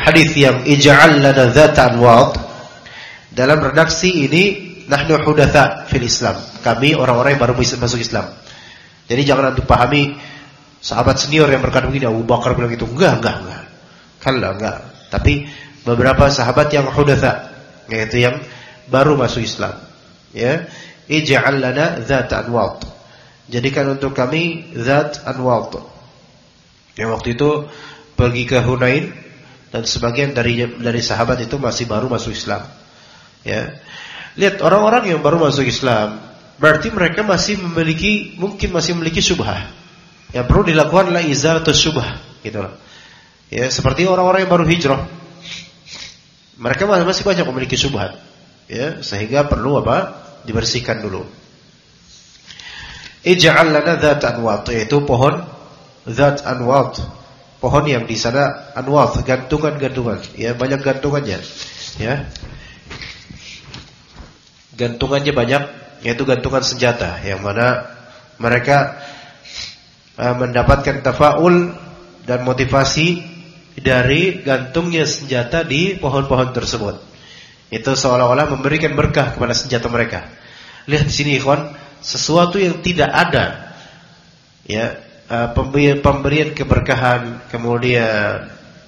hadis yang ij'al lana dzata anwad, dalam redaksi ini nahnu hudatsa fil Islam, kami orang-orang yang baru masuk Islam. Jadi jangan antum pahami sahabat senior yang berkata begini, Abu Bakar bilang itu, enggak. Kalau enggak. Tapi beberapa sahabat yang hudatsa, yaitu yang baru masuk Islam. Ya, ij'al lana dzata anwad, jadikan untuk kami dzat anwad. Yang waktu itu pergi ke Hunain, dan sebagian dari sahabat itu masih baru masuk Islam. Ya. Lihat orang-orang yang baru masuk Islam, berarti mereka mungkin masih memiliki syubhah. Yang perlu dilakukan adalah izalatus syubhah, gitu loh. Ya, seperti orang-orang yang baru hijrah. Mereka masih banyak memiliki syubhat. Ya, sehingga perlu dibersihkan dulu. Ij'al lana dzat anwad, yaitu pohon dzat anwad. Pohon yang di sana anwad, gantungan-gantungan, ya, banyak gantungannya, ya. Gantungannya banyak, yaitu gantungan senjata, yang mana mereka mendapatkan tafaul dan motivasi dari gantungnya senjata di pohon-pohon tersebut. Itu seolah-olah memberikan berkah kepada senjata mereka. Lihat di sini ikhwan, sesuatu yang tidak ada, ya, pemberian keberkahan, kemudian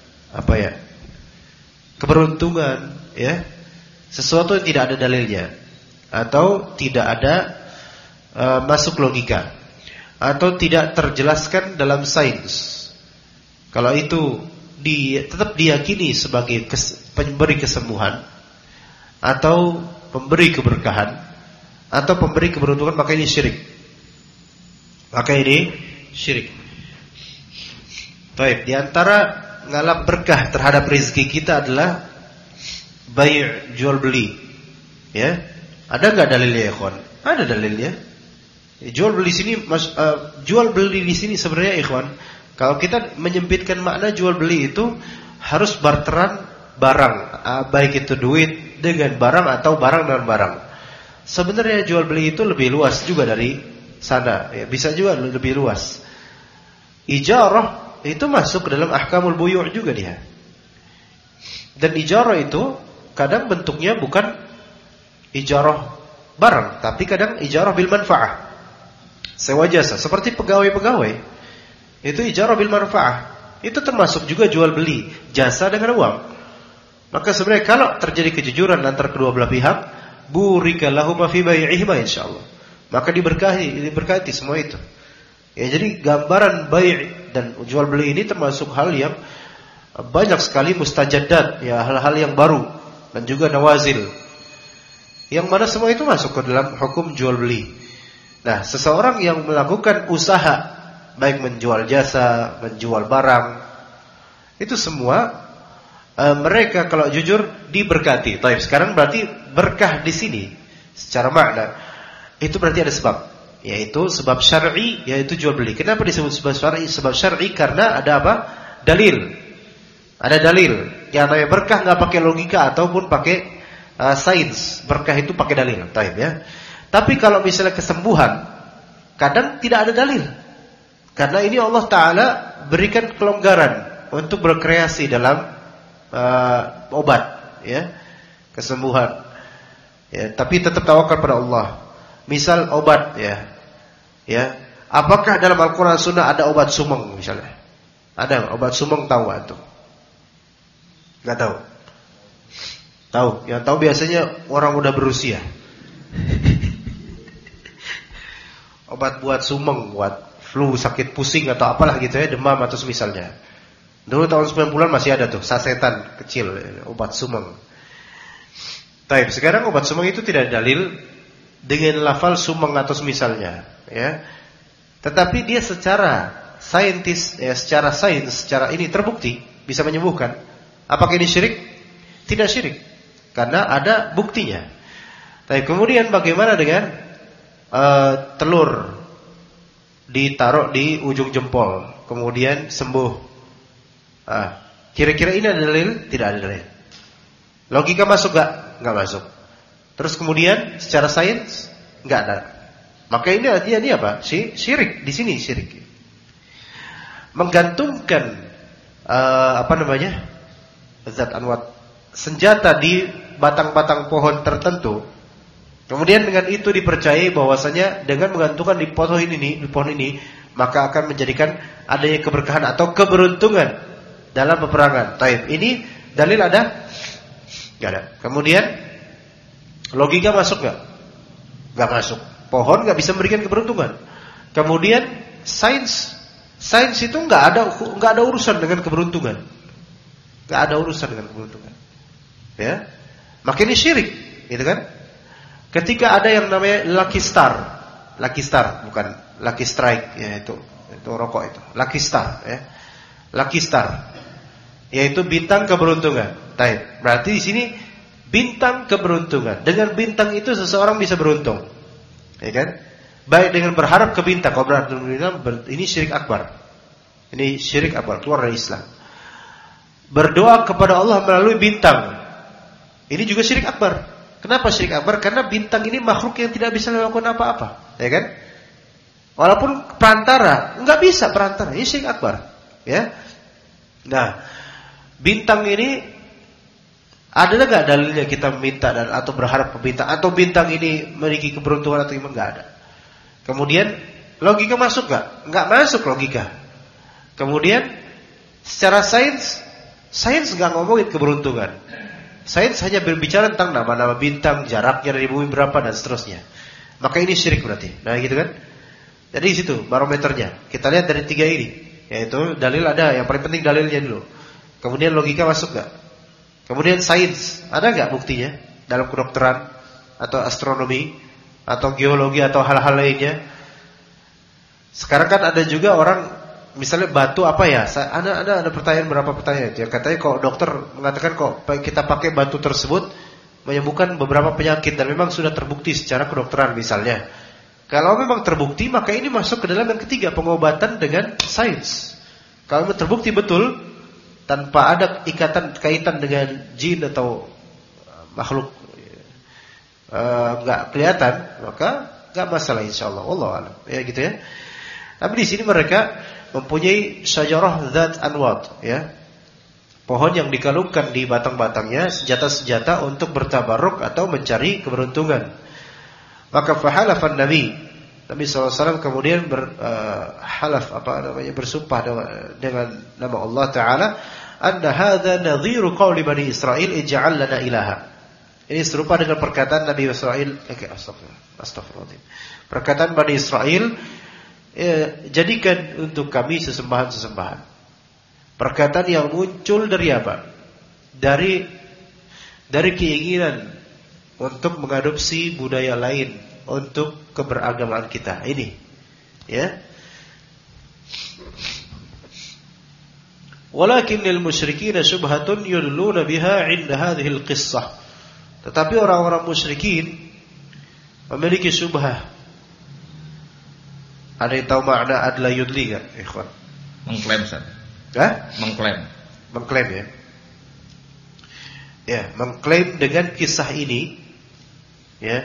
keberuntungan, ya, sesuatu yang tidak ada dalilnya, atau tidak ada masuk logika, atau tidak terjelaskan dalam sains. Kalau itu tetap diyakini sebagai pemberi kesembuhan, atau pemberi keberkahan, atau pemberi keberuntungan, maka ini syirik. Baik, di antara ngalap berkah terhadap rezeki kita adalah bai' jual beli. Ya, ada nggak dalilnya ya, ikhwan? Ada dalilnya. Jual beli di sini sebenarnya, ikhwan, kalau kita menyempitkan makna jual beli itu harus barteran barang, baik itu duit dengan barang atau barang dengan barang. Sebenarnya jual beli itu lebih luas juga dari sana, ya, bisa juga lebih luas. Ijarah itu masuk ke dalam ahkamul buyu' juga dia. Dan ijarah itu kadang bentuknya bukan ijarah barang, tapi kadang ijarah bil manfaah, sewa jasa. Seperti pegawai-pegawai, itu ijarah bil manfaah, itu termasuk juga jual beli jasa dengan uang. Maka sebenarnya kalau terjadi kejujuran antara kedua belah pihak, burika lahum fi bai'ihima insyaallah, maka diberkati semua itu. Ya, jadi gambaran bai' dan jual beli ini termasuk hal yang banyak sekali mustajadat, ya, hal-hal yang baru, dan juga nawazil, yang mana semua itu masuk ke dalam hukum jual beli. Nah, seseorang yang melakukan usaha, baik menjual jasa, menjual barang, itu semua mereka kalau jujur diberkati. Taib, sekarang berarti berkah di sini secara makna itu berarti ada sebab, yaitu sebab syar'i, yaitu jual beli. Kenapa disebut sebab syar'i? Sebab syar'i karena ada apa? Dalil. Ada dalil. Yang namanya berkah enggak pakai logika ataupun pakai sains. Berkah itu pakai dalil. Taib, ya. Tapi kalau misalnya kesembuhan, kadang tidak ada dalil. Karena ini Allah Ta'ala berikan kelonggaran untuk berkreasi dalam obat, ya, kesembuhan, ya, tapi tetap tawakal pada Allah. Misal obat, ya, apakah dalam Al-Quran Sunnah ada obat sumeng misalnya? Ada obat sumeng, tahu antum? Nggak tahu? Tahu? Yang tahu biasanya orang udah berusia. Obat buat sumeng, buat flu, sakit pusing atau apalah gitu, ya, demam atau semisalnya. Dulu tahun 90-an masih ada tuh sasetan kecil, obat sumeng. Taib, sekarang obat sumeng itu tidak ada dalil dengan lafal sumeng atau semisalnya, ya. Tetapi dia secara saintis, ya, secara sains, secara ini terbukti bisa menyembuhkan. Apakah ini syirik? Tidak syirik, karena ada buktinya. Tapi kemudian bagaimana dengan telur ditaruh di ujung jempol, kemudian sembuh? Kira-kira ini ada dalil? Tidak ada dalil. Logika masuk gak? Gak masuk. Terus kemudian secara sains gak ada. Maka ini apa? Syirik. Di sini syirik. Menggantungkan zat anwat, senjata di batang-batang pohon tertentu. Kemudian dengan itu dipercayai bahwasanya dengan menggantungkan di pohon ini, maka akan menjadikan adanya keberkahan atau keberuntungan dalam peperangan. Taib. Ini dalil ada? Enggak ada. Kemudian logika masuk enggak? Enggak masuk. Pohon enggak bisa memberikan keberuntungan. Kemudian sains itu enggak ada urusan dengan keberuntungan. Enggak ada urusan dengan keberuntungan. Ya. Maka ini syirik, gitu kan? Ketika ada yang namanya Lucky Star, bukan Lucky Strike, ya itu rokok itu. Lucky Star, ya. Lucky Star, yaitu bintang keberuntungan. Baik. Berarti di sini bintang keberuntungan. Dengan bintang itu seseorang bisa beruntung, ya kan? Baik dengan berharap ke bintang. Kalau berharap ini syirik akbar. Ini syirik akbar, keluar dari Islam. Berdoa kepada Allah melalui bintang, ini juga syirik akbar. Kenapa syirik akbar? Karena bintang ini makhluk yang tidak bisa melakukan apa-apa, ya kan? Walaupun perantara, enggak bisa perantara. Ini syirik akbar, ya. Nah, bintang ini ada enggak dalilnya kita meminta atau berharap ke bintang, atau bintang ini memiliki keberuntungan atau gimana? Enggak ada. Kemudian logika masuk enggak? Enggak masuk logika. Kemudian secara sains enggak ngomongin keberuntungan. Sains hanya berbicara tentang nama-nama bintang, jaraknya dari bumi berapa dan seterusnya. Maka ini syirik berarti. Nah, gitu kan? Jadi di situ barometernya. Kita lihat dari 3 ini, yaitu dalil ada, yang paling penting dalilnya dulu. Kemudian logika masuk enggak? Kemudian sains, ada enggak buktinya dalam kedokteran atau astronomi atau geologi atau hal-hal lainnya? Sekarang kan ada juga orang misalnya batu apa ya? Ada pertanyaan, berapa pertanyaan? Yang katanya kok dokter mengatakan kok kita pakai batu tersebut menyembuhkan beberapa penyakit dan memang sudah terbukti secara kedokteran misalnya. Kalau memang terbukti, maka ini masuk ke dalam yang ketiga, pengobatan dengan sains. Kalau terbukti betul tanpa ada kaitan dengan jin atau makhluk enggak kelihatan, maka enggak masalah insyaallah. Wallahu a'lam. Ya gitu ya. Tapi di sini mereka mempunyai syajarah zat anwat, ya. Pohon yang dikalungkan di batang-batangnya senjata-senjata untuk bertabaruk atau mencari keberuntungan. Maka fahalafan Nabi SAW kemudian bersumpah dengan nama Allah Taala, anna hadza nadhiru qauli Bani Israil ij'al lana ilaha. Ini serupa dengan perkataan Nabi Israil, astagfirullah. Perkataan Bani Israil, jadikan untuk kami sesembahan-sesembahan. Perkataan yang muncul dari apa? Dari keinginan untuk mengadopsi budaya lain untuk keberagamaan kita. Ini, ya. Walakin lil musyrikin syubhatun yudluna biha 'inda hadhihi al-qissah. Tetapi orang-orang musyrikin memiliki syubhah. Ada yang tahu makna adla yudli enggak, ikhwan? Mengklaim, Ustaz. Mengklaim ya. Ya, mengklaim dengan kisah ini, ya.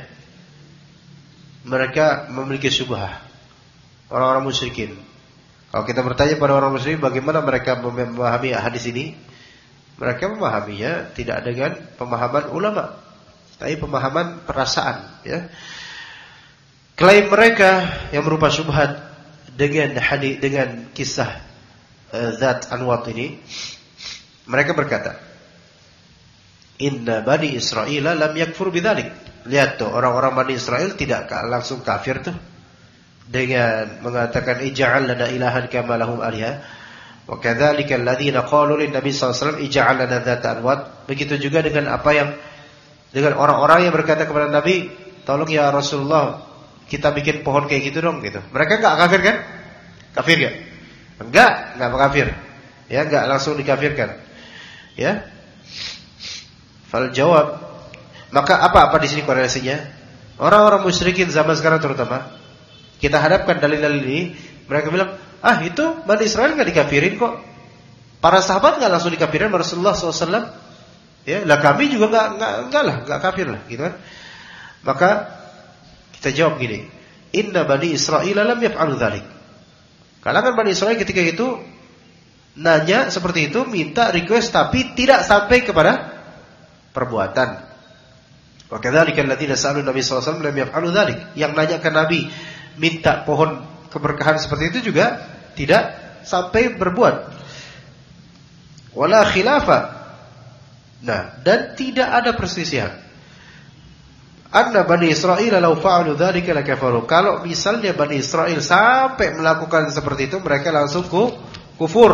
Mereka memiliki syubhah. Orang-orang musyrikin. Kalau kita bertanya pada orang musyrikin bagaimana mereka memahami hadis ini, mereka memahaminya tidak dengan pemahaman ulama, tapi pemahaman perasaan, ya. Klaim mereka yang berupa syubhat dengan kisah zat anwat ini, mereka berkata, inna Bani Israil lam yakfur bidzalik. Lihat tuh, orang-orang Bani Israil tidak langsung kafir tuh dengan mengatakan ij'al lana ilahan kama lahum aliha. Wa kadzalika alladziina qalu lin nabi sallallahu alaihi wasallam ij'al lana dzata anwat. Begitu juga dengan orang-orang yang berkata kepada Nabi, tolong ya Rasulullah, kita bikin pohon kayak gitu dong gitu. Mereka enggak kafir kan? Kafir enggak? Enggak kafir. Ya, enggak langsung dikafirkan. Ya. Fal jawab, maka apa di sini korelasinya? Orang-orang musyrikin zaman sekarang terutama, kita hadapkan dalil-dalil ini, mereka bilang, itu Bani Israel enggak dikafirin kok. Para sahabat enggak langsung dikafirin Rasulullah SAW. Ya, lah kami juga enggak kafir lah, gitu kan? Maka kita jawab gini, inna Bani Israil lam yaf'alu dzalik. Kalangan Bani Israil ketika itu nanya seperti itu, minta request tapi tidak sampai kepada perbuatan. Wa kadzalika alladziina sa'alu Nabi sallallahu alaihi wasallam lam yaf'alu dzalik. Yang nanya ke Nabi minta pohon keberkahan seperti itu juga tidak sampai berbuat. Wala khilafa. Nah, dan tidak ada perselisihan. Anna Bani Israil law fa'alu dzalika lakafaru. Kalau misalnya Bani Israil sampai melakukan seperti itu, mereka langsung kufur.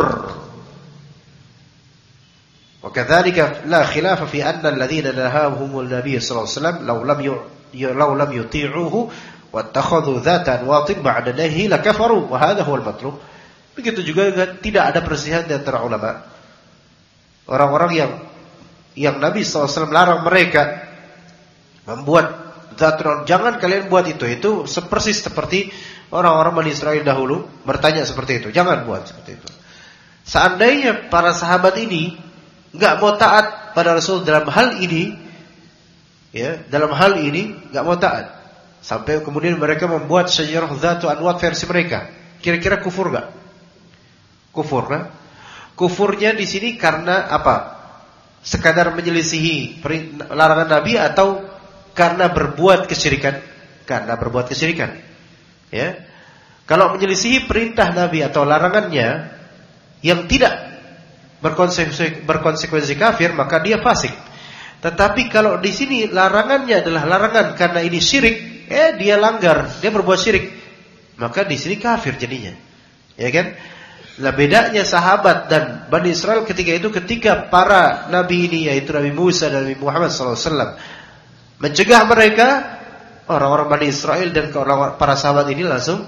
Wa kadzalika la khilafa fi anna alladziina nahahumul nabiy sallallahu alaihi wasallam law lam yuti'uhu wattakhadhu dzatan watin ba'da nahi lakafaru wa hadha huwal matlub. Begitu juga tidak ada perselisihan di antara ulama. Orang-orang yang Nabi sallallahu alaihi wasallam larang mereka membuat zatron, jangan kalian buat itu persis seperti orang-orang Bani Israil dahulu bertanya seperti itu, jangan buat seperti itu. Seandainya para sahabat ini enggak mau taat pada Rasul dalam hal ini, ya, dalam hal ini enggak mau taat, sampai kemudian mereka membuat syajarah dzatu anwat versi mereka, kira-kira kufur enggak? Kufur kan? Kufurnya di sini karena apa? Sekadar menyelisihi larangan Nabi atau karena berbuat kesyirikan? Karena berbuat kesyirikan. Ya. Kalau menyelisihi perintah Nabi atau larangannya yang tidak berkonsekuensi kafir, maka dia fasik. Tetapi kalau di sini larangannya adalah larangan karena ini syirik, dia langgar, dia berbuat syirik, maka di sini kafir jadinya. Ya kan? Nah, bedanya sahabat dan Bani Israil ketika para nabi ini, yaitu Nabi Musa dan Nabi Muhammad SAW, mencegah mereka, orang-orang Bani Israil dan para sahabat ini langsung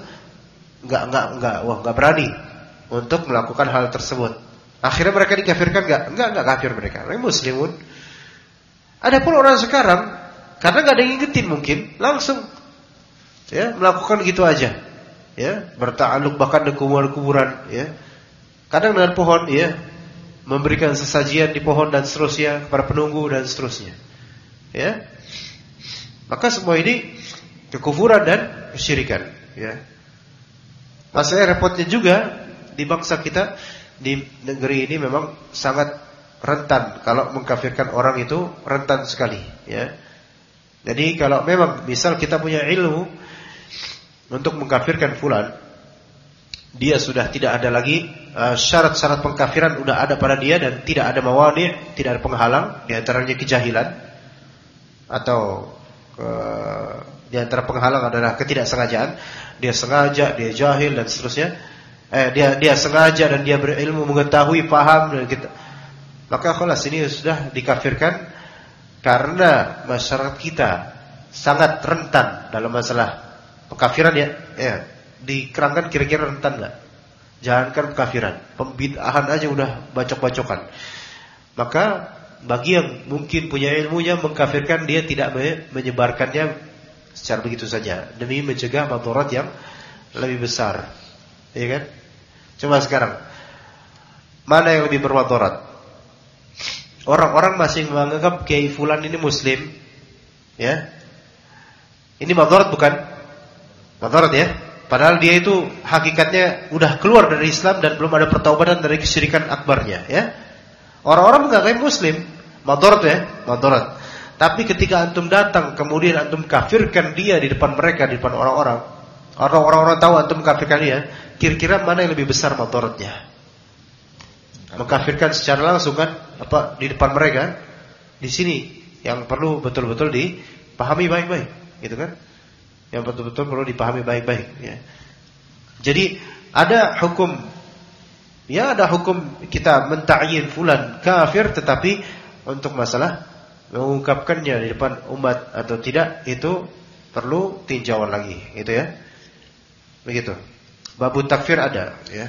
enggak berani untuk melakukan hal tersebut. Akhirnya mereka dikafirkan enggak kafir mereka. Mereka muslimun. Adapun orang sekarang karena enggak ada yang ngingetin mungkin langsung ya melakukan gitu aja. Ya, berta'alluq bahkan dengan kuburan-kuburan, ya. Kadang dengan pohon, ya, memberikan sesajian di pohon dan seterusnya kepada penunggu dan seterusnya. Ya. Maka semua ini kekufuran dan kesyirikan, ya. Masalah repotnya juga di bangsa kita, di negeri ini memang sangat rentan kalau mengkafirkan orang itu, rentan sekali, ya. Jadi kalau memang misal kita punya ilmu untuk mengkafirkan fulan, dia sudah tidak ada lagi syarat-syarat pengkafiran sudah ada pada dia dan tidak ada mawani', tidak ada penghalang, di antaranya kejahilan atau di antara penghalang adalah ketidaksengajaan. Dia sengaja, dia jahil dan seterusnya. Dia sengaja dan dia berilmu, mengetahui, paham dan kita. Maka khalas ini sudah dikafirkan karena masyarakat kita sangat rentan dalam masalah pengkafiran, ya. Dikerangkan kira-kira rentan enggak? Jangankan pengkafiran, pembid'ahan aja udah bacok-bacokan. Maka bagi yang mungkin punya ilmunya mengkafirkan, dia tidak menyebarkannya secara begitu saja demi mencegah madarat yang lebih besar. Ya kan? Coba sekarang, mana yang lebih bermadarat? Orang-orang masih menganggap Kiai fulan ini muslim, ya. Ini madarat bukan? Madarat, ya. Padahal dia itu hakikatnya udah keluar dari Islam dan belum ada pertaubatan dari kesyirikan akbarnya, ya. Orang-orang menganggap muslim, madarat, ya, madarat. Tapi ketika antum datang kemudian antum kafirkan dia di depan mereka, di depan orang-orang, orang-orang tahu antum kafirkan dia, kira-kira mana yang lebih besar madaratnya? Mengkafirkan secara langsung kan, apa di depan mereka? Di sini yang perlu betul-betul dipahami baik-baik, gitu kan? Yang betul-betul perlu dipahami baik-baik, ya. Jadi ada hukum, ya, ada hukum kita menta'yin fulan kafir, tetapi untuk masalah mengungkapkannya di depan umat atau tidak itu perlu tinjauan lagi, gitu ya. Begitu. Babu takfir ada, ya.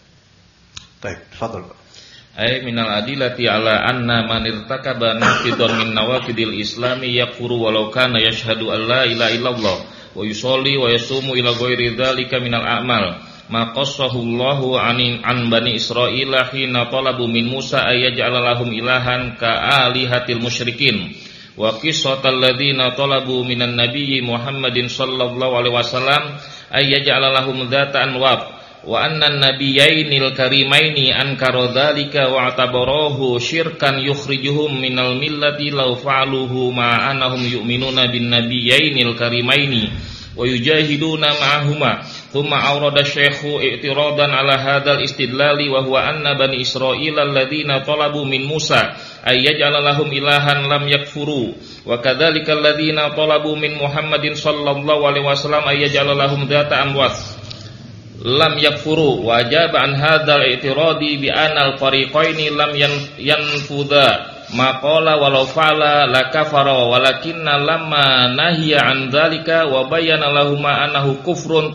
Baik, tafadhol. Ay minal adillati ala anna man irtakaba naqidan min nawaqidil islami yakfuru walau kana yashhadu an la ilaha illallah wa yusolli wa yasumu ila ghairi dzalika minal a'mal ma qassahu Allahu an bani Israil hina talabu min Musa ay yaj'ala lahum ilahan ka alihatil musyrikin wa qissatal ladzina talabu minan nabiyyi Muhammadin sallallahu alaihi wasallam ay yaj'ala lahum dzata anwab wa anna an-nabiyyainil karimaini ankara dzalika wa atabarahu syirkan yukhrijuhum minal millati law fa'aluhu ma annahum yu'minuna bin nabiyyainil karimaini wa yujahiduna ma'ahuma. Thumma awrada syaikhu i'tiradan ala hadzal istidlali wa huwa anna bani Israila alladziina talabu min Musa ay yaj'ala lahum ilahan lam yakfuru wa kadzalika alladziina talabu min Muhammadin sallallahu alaihi wasallam ay yaj'ala lahum dzata amwat lam yakfuru. Wa ajaba an hadzal i'tiradi bi anal fariqaini lam yanfudha ma qala walau fa'ala la kafara walakinna lamma nahiya an dzalika wa bayyana lahum annahu kufrun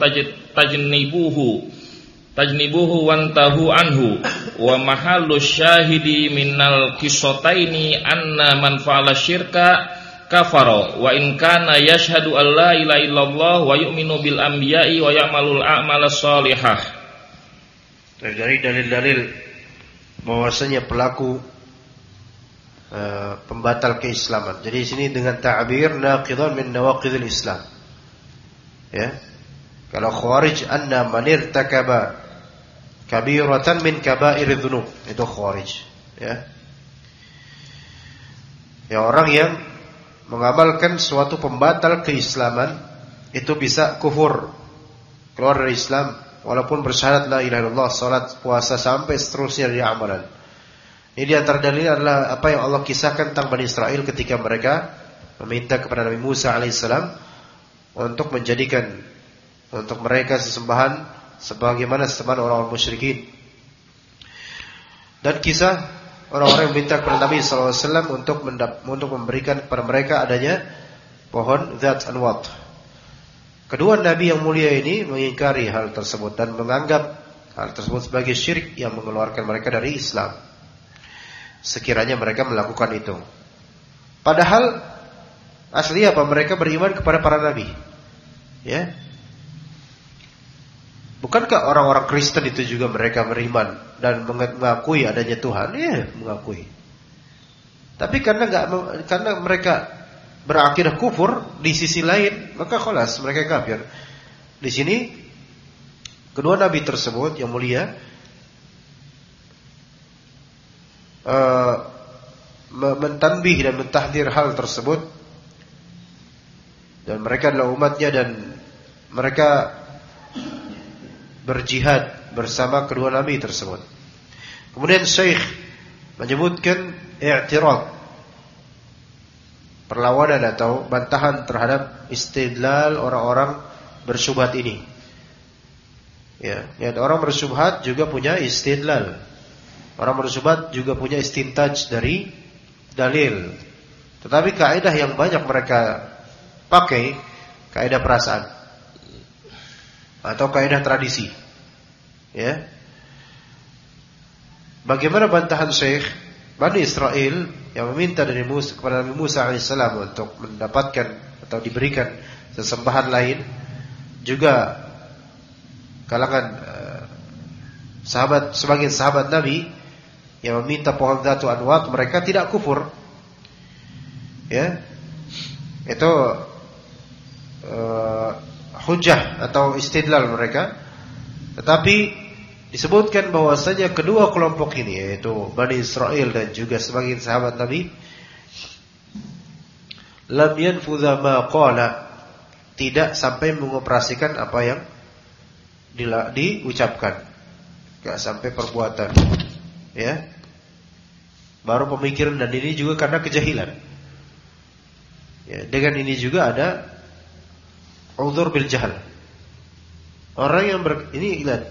tajnibuhu wantahu anhu wa mahallu syahidi minal qissataini anna man fa'ala syirka kafara wa in kana yashhadu an la ilaha illallah wa yu'minu bil anbiya'i wa ya'malul a'malas shalihah. Dari dalil-dalil bahwasanya pelaku pembatal keislaman. Jadi di sini dengan ta'bir naqidun min nawaqidil Islam. Ya. Kalau khawarij anna man irtakaba kabiratan min kaba'ir dzunub, itu khawarij, ya. Ya, orang yang mengamalkan suatu pembatal keislaman itu bisa kufur, keluar dari Islam walaupun bersyahadat la ilaha illallah, salat, puasa sampai seterusnya dari amalan. Ini di antara dalil adalah apa yang Allah kisahkan tentang Bani Israel ketika mereka meminta kepada Nabi Musa alaihissalam untuk menjadikan untuk mereka sesembahan sebagaimana sesembahan orang-orang musyrikin. Dan kisah orang-orang yang meminta kepada Nabi SAW untuk memberikan kepada mereka adanya pohon Dzat Anwat. Kedua Nabi yang mulia ini mengingkari hal tersebut dan menganggap hal tersebut sebagai syirik yang mengeluarkan mereka dari Islam, sekiranya mereka melakukan itu. Padahal asli apa? Mereka beriman kepada para nabi, ya. Bukankah orang-orang Kristen itu juga mereka beriman dan mengakui adanya Tuhan? Ya, mengakui. Tapi karena mereka berakidah kufur di sisi lain, maka khalas mereka kafir. Di sini kedua nabi tersebut yang mulia mentanbih dan mentahdir hal tersebut, dan mereka adalah umatnya dan mereka berjihad bersama kedua nabi tersebut. Kemudian Syekh menyebutkan i'tirad, perlawanan atau bantahan terhadap istidlal orang-orang bersyubhat ini. Ya, orang bersyubhat juga punya istidlal. Orang bersyubhat juga punya istintaj dari dalil. Tetapi kaidah yang banyak mereka pakai kaidah perasaan atau kaidah tradisi. Ya. Bagaimana bantahan Syekh? Bani Israel yang meminta dari Musa kepada Nabi Musa alaihissalam untuk mendapatkan atau diberikan sesembahan lain, juga kalangan sebagian sahabat Nabi yang meminta pohon Dzatu Anwat, mereka tidak kufur. Ya. Itu hujjah atau istidlal mereka. Tetapi disebutkan bahwasanya kedua kelompok ini, yaitu Bani Israel dan juga sebagian sahabat Nabi, lam yanfudha ma qala, tidak sampai mengoperasikan apa yang diucapkan, enggak sampai perbuatan. Ya. Baru pemikiran, dan ini juga karena kejahilan. Ya, dengan ini juga ada uzur bil jahal. Orang yang ini lihat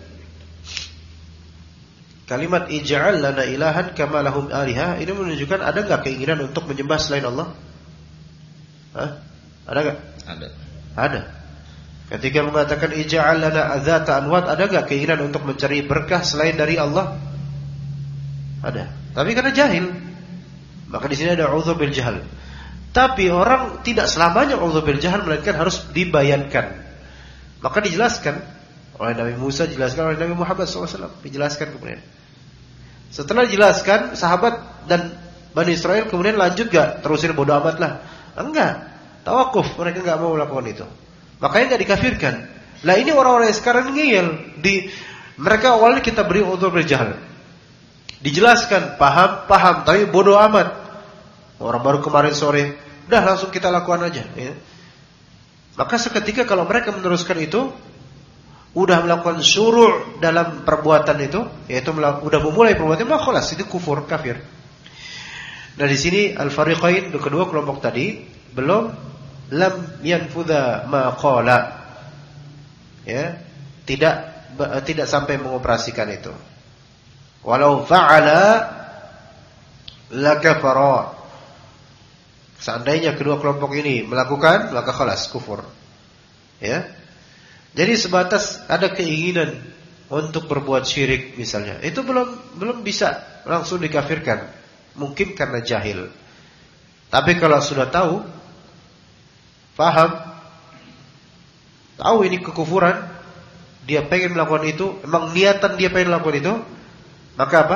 kalimat ij'al lana ilahan kama lahum aliha, ini menunjukkan ada enggak keinginan untuk menyembah selain Allah? Hah? Ada enggak? Ada. Ketika mengatakan ij'al lana dzata anwat, ada enggak keinginan untuk mencari berkah selain dari Allah? Ada. Tapi karena jahil, maka di sini ada uzur bil jahal. Tapi orang tidak selamanya uzur bil jahal, melainkan harus dibayankan. Maka dijelaskan oleh Nabi Musa, dijelaskan oleh Nabi Muhammad SAW, dijelaskan kemudian. Setelah dijelaskan, sahabat dan Bani Israel kemudian lanjut gak? Terusin bodoh amat lah. Enggak, tawakuf, mereka gak mau melakukan itu. Makanya gak dikafirkan. Lah ini orang-orang yang sekarang ngeyel Mereka awalnya kita beri udzur bil jahl. Dijelaskan, paham, tapi bodoh amat. Orang baru kemarin sore, udah langsung kita lakukan aja. Ya. Maka seketika kalau mereka meneruskan itu, udah melakukan syuru' dalam perbuatan itu, yaitu udah memulai perbuatan, maka khalas itu kafir. Nah di sini al-fariqain, kedua kelompok tadi belum lam yanfudha ma qala. Ya, tidak sampai mengoperasikan itu. Walau fa'ala lakafara. Seandainya kedua kelompok ini melakukan, maka khalas kufur. Ya. Jadi sebatas ada keinginan untuk berbuat syirik misalnya, itu belum bisa langsung dikafirkan. Mungkin karena jahil. Tapi kalau sudah tahu, paham, tahu ini kekufuran, dia pengen melakukan itu, emang niatan dia pengen melakukan itu, maka apa?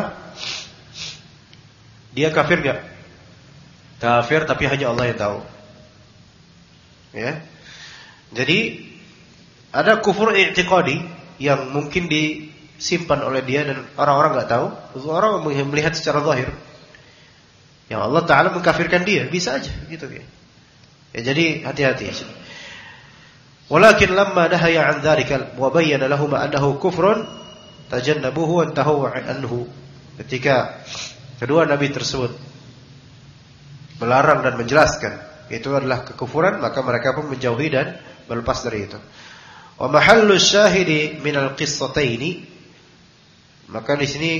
Dia kafir enggak? Kafir, tapi hanya Allah yang tahu. Ya. Jadi ada kufur i'tiqadi yang mungkin disimpan oleh dia dan orang-orang enggak tahu. Orang melihat secara zahir. Yang Allah Ta'ala mengkafirkan dia, bisa aja gitu ya. Jadi hati-hati. Walakin lamma nahaya 'an dzalika wa bayyana lahum annahu kufrun tajannabuhu wa tahaw anhu. Ketika kedua nabi tersebut melarang dan menjelaskan itu adalah kekufuran, maka mereka pun menjauhi dan berlepas dari itu. Wa mahallu syahidi min al-qissataini, maka di sini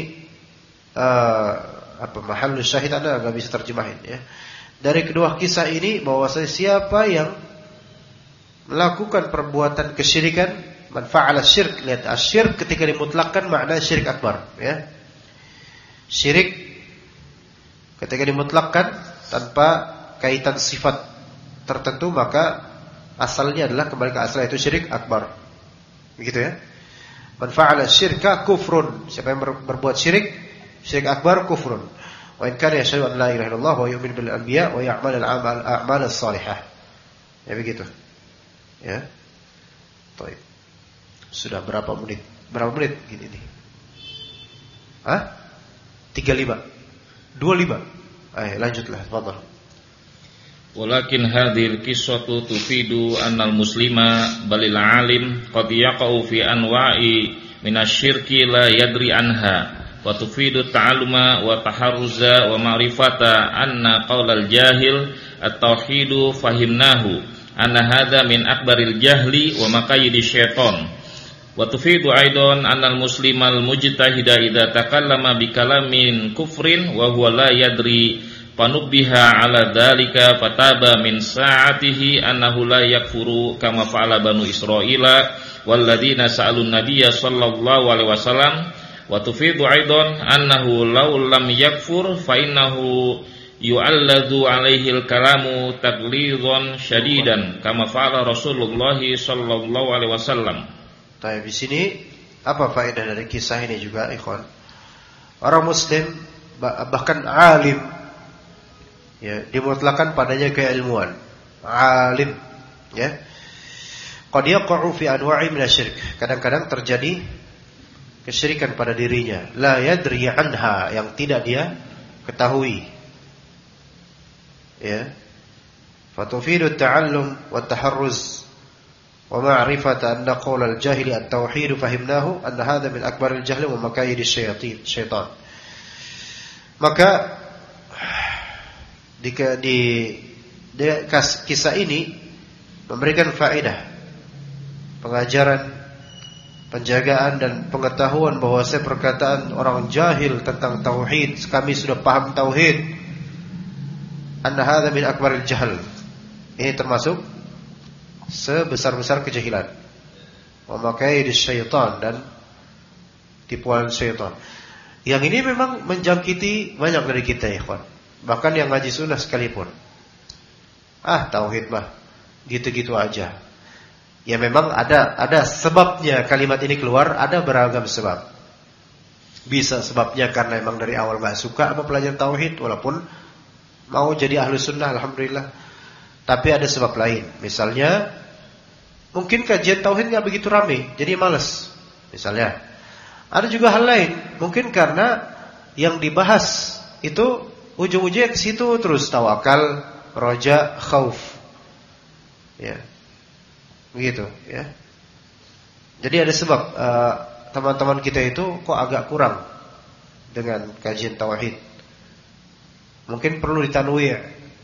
mahallu syahid Anda enggak bisa terjemahin ya. Dari kedua kisah ini bahwasanya siapa yang melakukan perbuatan kesyirikan, man fa'ala syirk, lihat asyirk ketika dimutlakkan makna syirik akbar ya. Syirik ketika dimutlakkan tanpa kaitan sifat tertentu, maka asalnya adalah kembali ke asal, itu syirik akbar. Begitu ya. Man fa'ala syirka kufrun, siapa yang berbuat syirik akbar kufrun. Wa in kana yashhadu an la ilaha illallah wa yu'minu bil anbiya wa ya'mal al-a'mal as-salihah. Ya begitu. Ya. Baik. Sudah berapa menit? Berapa menit gini nih? 35. 25. Ayo lanjutlah, tafadhal. Walakin hadhil qissatu tufidu annal muslima balil alim qad yaqa'u fi anwa'i minasyirki la yadri anha wa tufidu ta'alluma wa taharruza wa ma'rifata anna qaulal jahil at-tauhidu fahimnahu anna hadza min akbaril jahli wa maqayidi syaitan wa tufidu aidan annal muslimal mujtahida idza takallama bi kalamin kufrin wa huwa la yadri panubbiha ala dzalika fataba min sa'atihi annahu la yakfuru kama fa'ala banu Israila walladzina sa'alun nabiyya sallallahu alaihi wasallam wa tufidu aidan annahu law lam yakfur fa innahu yu'alladu alaihi al-kalamu taglidhan syadidan kama fa'ala Rasulullah sallallahu alaihi wasallam. Baik, di sini apa faedah dari kisah ini juga, ikhwan? Orang muslim bahkan alim ya, dimutlakan padanya keilmuan. Alim ya. Qad yaqa'u fi anwa'i minasyirk. Kadang-kadang terjadi kesyirikan pada dirinya, la yadri anha, yang tidak dia ketahui. Ya. Fatufidu at-ta'allum wa at-taharruz wa ma'rifata anna qaulal jahili at-tauhid fahimnahu anna hadha min akbaril jahli wa makayidi syaitan. Maka di kisah ini memberikan faedah, pengajaran, penjagaan dan pengetahuan bahwasanya perkataan orang jahil tentang tauhid, kami sudah paham tauhid, anna hadza min akbaril jahl, ini termasuk sebesar-besar kejahilan, wa makaidis syaitan, dan tipuan syaitan. Yang ini memang menjangkiti banyak dari kita, ikhwan. Bahkan yang ngaji sunnah sekalipun. Tauhid mah gitu-gitu aja. Ya memang ada sebabnya kalimat ini keluar, ada beragam sebab. Bisa sebabnya karena memang dari awal gak suka apa pelajaran tauhid, walaupun mau jadi ahlu sunnah, alhamdulillah. Tapi ada sebab lain. Misalnya mungkin kajian tauhid gak begitu ramai, jadi malas. Misalnya, Ada juga hal lain, mungkin karena yang dibahas itu ujung-ujungnya ke situ terus, tawakal, roja, khauf. Ya. Begitu, ya. Jadi ada sebab teman-teman kita itu kok agak kurang dengan kajian tauhid. Mungkin perlu ditanwi',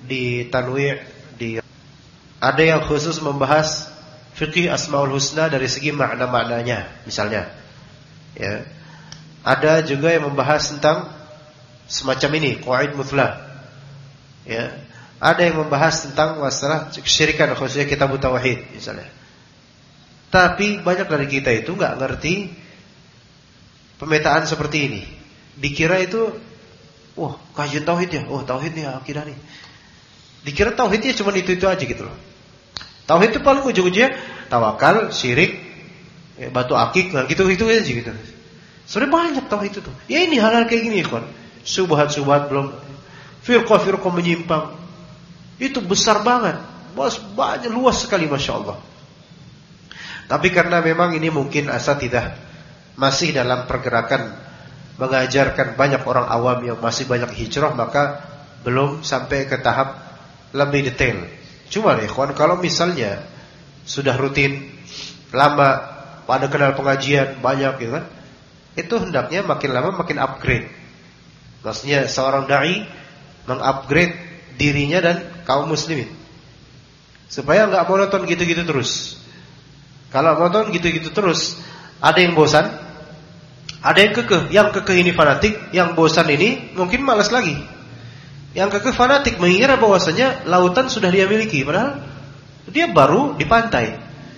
ada yang khusus membahas fikih Asmaul Husna dari segi makna-maknanya, misalnya. Ya. Ada juga yang membahas tentang semacam ini, qawaid muthlah. Ya. Ada yang membahas tentang masalah kesyirikan, khususnya kitab tauhid misalnya. Tapi banyak dari kita itu enggak ngerti pemetaan seperti ini. Dikira itu kajian tauhid ya. Tauhid nih akidah nih. Dikira tauhidnya cuma itu aja gitu loh. Tauhid itu paling ujung-ujungnya tawakal, syirik, batu akik, gitu aja gitu. Sebenarnya banyak tauhid itu. Ya ini hal-hal kayak gini, ikhwan. Subhat-subhat belum, firqah-firqah menyimpang. Itu besar banget. Banyak, luas sekali, Masya Allah. Tapi karena memang ini mungkin asatidah masih dalam pergerakan mengajarkan banyak orang awam yang masih banyak hijrah, maka belum sampai ke tahap lebih detail. Cuma nih, ikhwan, kalau misalnya sudah rutin, lama, pada kenal pengajian banyak, gitu kan, itu hendaknya makin lama makin upgrade. Maksudnya seorang dai mengupgrade dirinya dan kaum muslimin, supaya enggak monoton gitu-gitu terus. Kalau monoton gitu-gitu terus, ada yang bosan, ada yang kekeh. Yang kekeh ini fanatik, yang bosan ini mungkin malas lagi. Yang kekeh fanatik mengira bahwasanya lautan sudah dia miliki, padahal dia baru di pantai.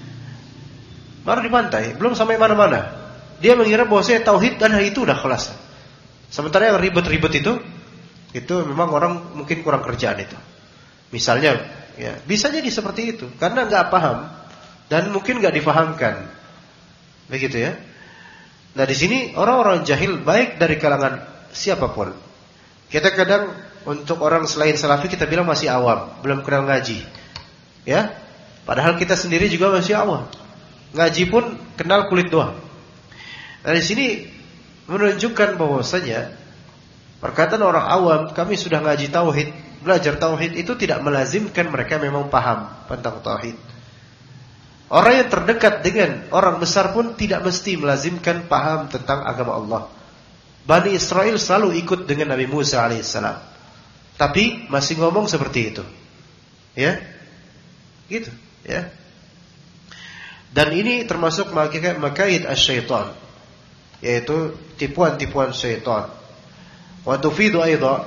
Belum sampai mana-mana. Dia mengira bahwasanya tauhid dan itu udah kelas. Sementara yang ribet-ribet itu memang orang mungkin kurang kerjaan itu. Misalnya, ya, bisa jadi seperti itu karena enggak paham dan mungkin enggak difahamkan. Begitu ya. Nah, di sini orang-orang jahil baik dari kalangan siapapun. Kita kadang untuk orang selain salafi kita bilang masih awam, belum kenal ngaji. Ya. Padahal kita sendiri juga masih awam. Ngaji pun kenal kulit doang. Nah, di sini menunjukkan bahwasanya perkataan orang awam, kami sudah ngaji tauhid, belajar tauhid, itu tidak melazimkan mereka memang paham tentang tauhid. Orang yang terdekat dengan orang besar pun tidak mesti melazimkan paham tentang agama Allah. Bani Israel selalu ikut dengan Nabi Musa alaihissalam, tapi masih ngomong seperti itu. Ya. Gitu, ya. Dan ini termasuk makaid asy-syaitan, yaitu tipuan-tipuan syaitan. Wa tufidu aidha,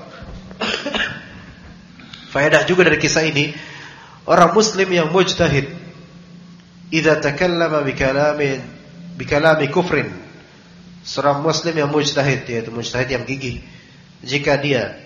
faedah juga dari kisah ini, orang muslim yang mujtahid idza takallama bikalami kufrin, seorang muslim yang mujtahid, yaitu mujtahid yang gigih, jika dia,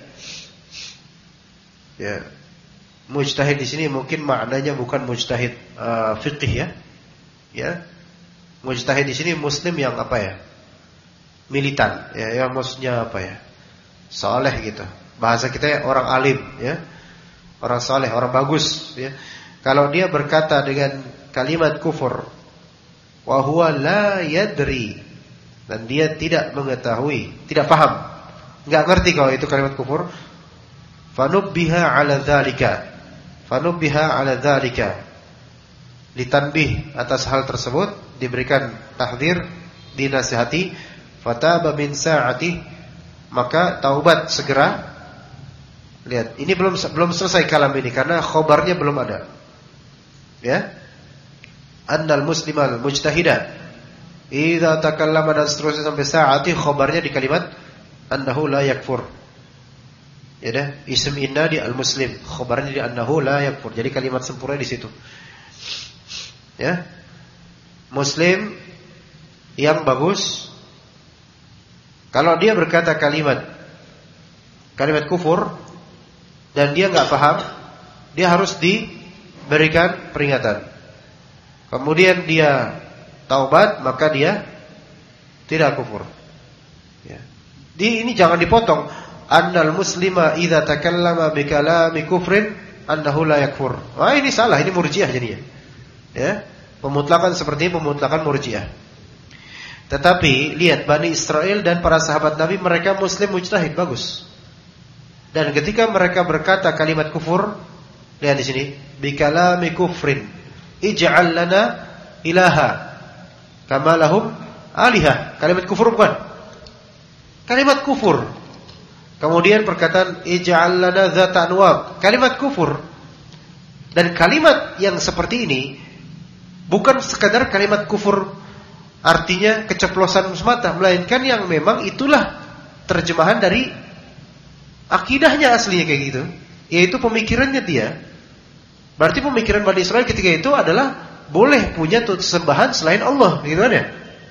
ya, mujtahid di sini mungkin maknanya bukan mujtahid fiqih, ya, mujtahid di sini muslim yang apa ya, militan, ya, yang maksudnya apa ya, saleh gitu. Bahasa kita orang alim, ya. Orang saleh, orang bagus, ya. Kalau dia berkata dengan kalimat kufur, wa huwa la yadri, dan dia tidak mengetahui, tidak paham, enggak ngerti kalau itu kalimat kufur, fanubbiha 'ala dzalika, ditanbih atas hal tersebut, diberikan tahdzir, dinasihati, fataba min sa'ati, maka taubat segera. Lihat, ini belum selesai kalam ini karena khobarnya belum ada. Ya. Annal muslimal mujtahida idza takallama, dan seterusnya sampai sa'ati, khobarnya di kalimat annahu la yakfur. Ya dah, ism inna di al-muslim, khobarnya di annahu la yakfur. Jadi kalimat sempurna di situ. Ya. Muslim yang bagus, kalau dia berkata kalimat kufur dan dia enggak paham, dia harus diberikan peringatan. Kemudian dia taubat, maka dia tidak kufur. Ya. Ini jangan dipotong. Annal muslima idza takallama bikalami kufrin annahu la yakfur. Wah, ini salah, ini murji'ah jadinya. Ya. Pemutlakan seperti ini pemutlakan murji'ah. Tetapi lihat Bani Israel dan para sahabat Nabi, mereka muslim mujtahid, bagus. Dan ketika mereka berkata kalimat kufur, lihat di sini, bikalami kufrin ij'al lana ilaha kama lahum alihah. Kalimat kufur bukan? Kalimat kufur. Kemudian perkataan ij'al lana dzata anwab, kalimat kufur. Dan kalimat yang seperti ini bukan sekadar kalimat kufur artinya keceplosan semata, melainkan yang memang itulah terjemahan dari akidahnya aslinya kayak gitu, yaitu pemikirannya dia. Berarti pemikiran Bani Israel ketika itu adalah boleh punya sembahan selain Allah, gitu kan ya?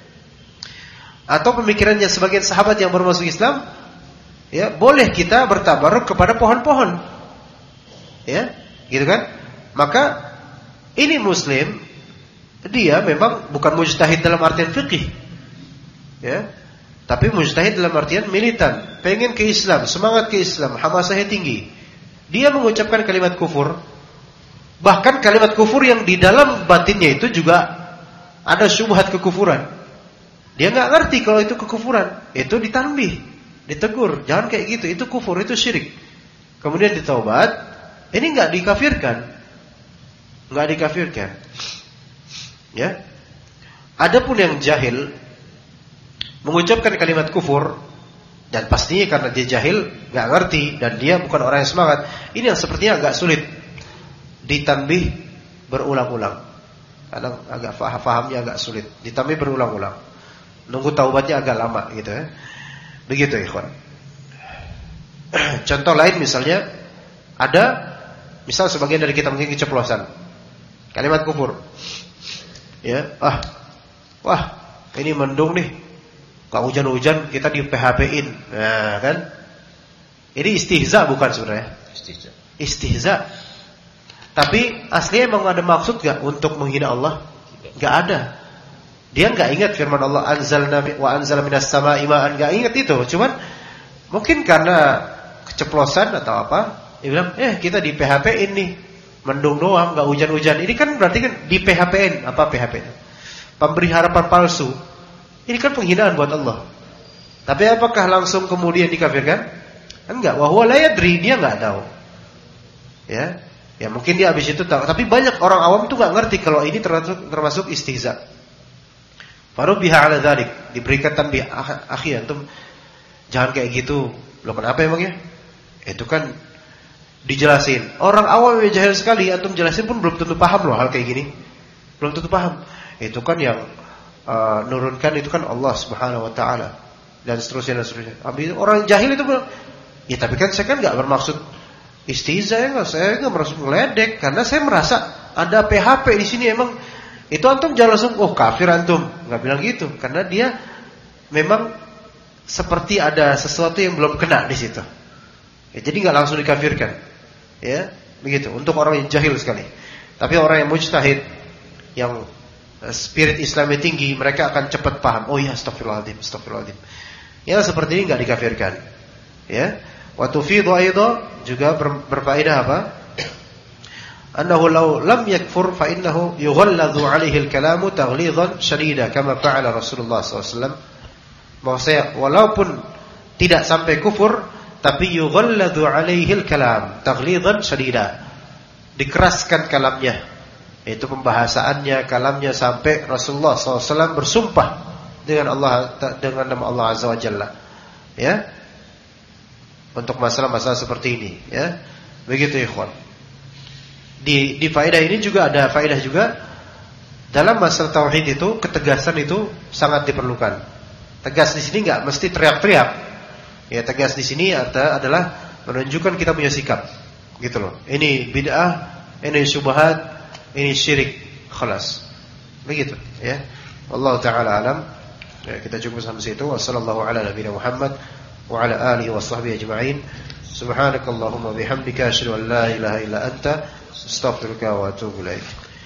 Atau pemikirannya sebagian sahabat yang baru masuk Islam, ya, boleh kita bertabaruk kepada pohon-pohon. Ya, gitu kan? Maka ini muslim, dia memang bukan mujtahid dalam artian fikih, ya, tapi mujtahid dalam artian militan, pengen ke Islam, semangat ke Islam, hamasahnya tinggi. Dia mengucapkan kalimat kufur, bahkan kalimat kufur yang di dalam batinnya itu juga ada syubhat kekufuran. Dia nggak ngerti kalau itu kekufuran, itu ditanbih, ditegur, jangan kayak gitu, itu kufur, itu syirik. Kemudian ditaubat, ini nggak dikafirkan, nggak dikafirkan. Ya, adapun yang jahil mengucapkan kalimat kufur, dan pastinya karena dia jahil, nggak ngerti, dan dia bukan orang yang semangat, ini yang sepertinya agak sulit ditanbih berulang-ulang. Kadang agak fahamnya agak sulit, ditanbih berulang-ulang, nunggu taubatnya agak lama, gitu ya. Begitu ikhwan. Contoh lain misalnya, ada misal sebagian dari kita mungkin keceplosan kalimat kufur. Ya, wah, ini mendung nih, gak hujan-hujan, kita di PHP-in. Nah, kan? Ini istihza bukan sebenarnya? Istihza. Tapi aslinya emang ada maksud gak untuk menghina Allah? Gak ada. Dia gak ingat firman Allah, anzalna wa anzala minas sama'i ma'an, gak ingat itu. Cuman mungkin karena keceplosan atau apa, dia bilang, kita di PHP-in nih, mendung doang, gak hujan-hujan. Ini kan berarti kan di PHP-in. Apa PHP? Pemberi harapan palsu. Ini kan penghinaan buat Allah. Tapi apakah langsung kemudian dikafirkan? Enggak. Wa huwa la yadri, dia enggak tahu. Ya. Ya mungkin dia habis itu tahu. Tapi banyak orang awam itu enggak ngerti kalau ini termasuk istihza. Faru biha ala dzalik, diberikan tanbih, akhi antum jangan kayak gitu. Loh kenapa emangnya? Itu kan dijelasin. Orang awam yang jahil sekali, antum jelasin pun belum tentu paham loh hal kayak gini. Belum tentu paham. Itu kan yang nurunkan itu kan Allah Subhanahu wa taala dan seterusnya dan seterusnya. Orang jahil itu bilang, ya tapi kan saya kan enggak bermaksud istihza, saya enggak bermaksud ngeledek, karena saya merasa ada PHP di sini emang. Itu antum jangan langsung kafir antum. Enggak bilang gitu, karena dia memang seperti ada sesuatu yang belum kena di situ. Ya, jadi enggak langsung dikafirkan. Ya, begitu untuk orang yang jahil sekali. Tapi orang yang mujtahid, yang spirit Islamnya tinggi, mereka akan cepat paham. Oh ya, astagfirullahaladzim, astagfirullahaladzim. Ya, seperti ini enggak dikafirkan. Ya, wa tufidu aidha juga berfaedah apa? Annahu law lam yakfur fa innahu yughalladhu alaihi al-kalamu taghlidhan shadida kama fa'ala Rasulullah SAW. Maksudnya walaupun tidak sampai kufur, tapi yughalladhu alaihi al-kalam taghlidhan shadida, dikeraskan kalamnya, yaitu pembahasaannya, kalamnya, sampai Rasulullah SAW bersumpah dengan Allah, dengan nama Allah Azza wa Jalla, ya, untuk masalah-masalah seperti ini, ya, begitu ikhwan. Di faedah ini juga ada faedah juga dalam masalah tauhid itu, ketegasan itu sangat diperlukan. Tegas di sini nggak mesti teriak-teriak, ya, tegas di sini adalah menunjukkan kita punya sikap, gitu loh. Ini bid'ah, ini syubhat, ini syirik, khalas. Begitu, ya. Wallahu taala alam. Ya, kita cukup sampai situ. Wassallallahu ala nabiyina Muhammad wa ala alihi washabbihi ajma'in. Subhanakallahumma bihamdika asyhadu an la ilaha illa anta astaghfiruka wa atubu ilaik.